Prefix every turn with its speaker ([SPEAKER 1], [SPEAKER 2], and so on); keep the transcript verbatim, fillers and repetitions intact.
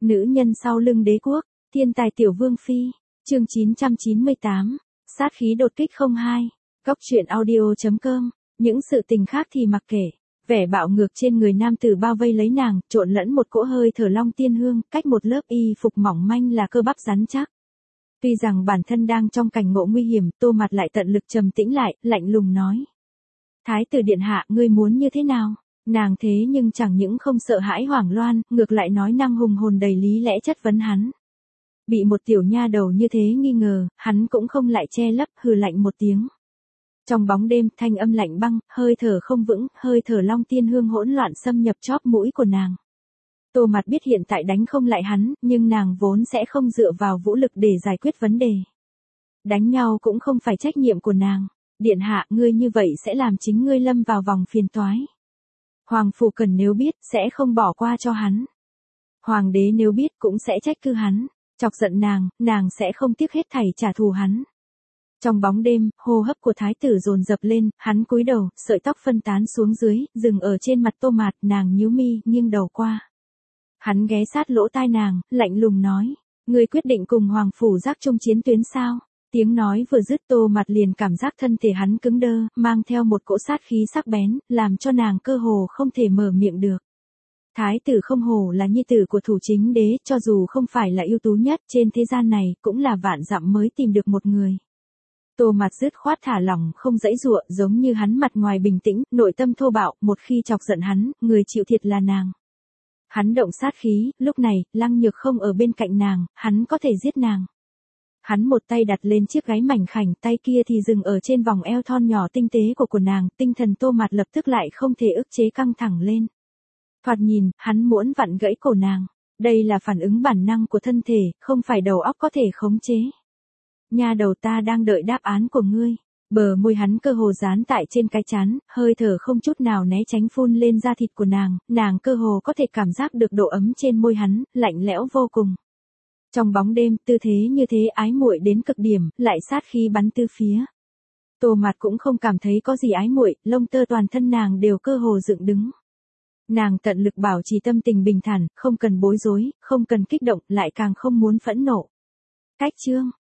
[SPEAKER 1] Nữ nhân sau lưng đế quốc, thiên tài tiểu vương phi, chương chín trăm chín mươi tám, sát khí đột kích không hai, góc truyện audio.com, những sự tình khác thì mặc kệ, vẻ bạo ngược trên người nam tử bao vây lấy nàng, trộn lẫn một cỗ hơi thở long tiên hương, cách một lớp y phục mỏng manh là cơ bắp rắn chắc. Tuy rằng bản thân đang trong cảnh ngộ nguy hiểm, Tô Mạt lại tận lực trầm tĩnh lại, lạnh lùng nói. Thái tử điện hạ, ngươi muốn như thế nào? Nàng thế nhưng chẳng những không sợ hãi hoảng loan, ngược lại nói năng hùng hồn đầy lý lẽ chất vấn hắn. Bị một tiểu nha đầu như thế nghi ngờ, hắn cũng không lại che lấp, hừ lạnh một tiếng. Trong bóng đêm, thanh âm lạnh băng, hơi thở không vững, hơi thở long tiên hương hỗn loạn xâm nhập chóp mũi của nàng. Tô Mạt biết hiện tại đánh không lại hắn, nhưng nàng vốn sẽ không dựa vào vũ lực để giải quyết vấn đề. Đánh nhau cũng không phải trách nhiệm của nàng. Điện hạ, ngươi như vậy sẽ làm chính ngươi lâm vào vòng phiền toái. Hoàng phủ Cần nếu biết, sẽ không bỏ qua cho hắn. Hoàng đế nếu biết cũng sẽ trách cứ hắn. Chọc giận nàng, nàng sẽ không tiếc hết thảy trả thù hắn. Trong bóng đêm, hô hấp của thái tử dồn dập lên, hắn cúi đầu, sợi tóc phân tán xuống dưới, dừng ở trên mặt Tô Mạt, nàng nhíu mi, nghiêng đầu qua. Hắn ghé sát lỗ tai nàng, lạnh lùng nói, ngươi quyết định cùng hoàng phủ giác chung chiến tuyến sao? Tiếng nói vừa dứt, Tô Mạt liền cảm giác thân thể hắn cứng đơ, mang theo một cỗ sát khí sắc bén, làm cho nàng cơ hồ không thể mở miệng được. Thái tử không hổ là nhi tử của thủ chính đế, cho dù không phải là ưu tú nhất trên thế gian này, cũng là vạn dặm mới tìm được một người. Tô Mạt dứt khoát thả lỏng, không dãy dụa, giống như hắn mặt ngoài bình tĩnh, nội tâm thô bạo, một khi chọc giận hắn, người chịu thiệt là nàng. Hắn động sát khí, lúc này, Lăng Nhược không ở bên cạnh nàng, hắn có thể giết nàng. Hắn một tay đặt lên chiếc gáy mảnh khảnh, tay kia thì dừng ở trên vòng eo thon nhỏ tinh tế của của nàng, tinh thần Tô Mạt lập tức lại không thể ức chế căng thẳng lên. Thoạt nhìn, hắn muốn vặn gãy cổ nàng. Đây là phản ứng bản năng của thân thể, không phải đầu óc có thể khống chế. Nha đầu, ta đang đợi đáp án của ngươi. Bờ môi hắn cơ hồ dán tại trên cái trán, hơi thở không chút nào né tránh phun lên da thịt của nàng, nàng cơ hồ có thể cảm giác được độ ấm trên môi hắn, lạnh lẽo vô cùng. Trong bóng đêm, tư thế như thế ái muội đến cực điểm, lại sát khí bắn tứ phía. Tô Mạt cũng không cảm thấy có gì ái muội, lông tơ toàn thân nàng đều cơ hồ dựng đứng. Nàng tận lực bảo trì tâm tình bình thản, không cần bối rối, không cần kích động, lại càng không muốn phẫn nộ. Cách chương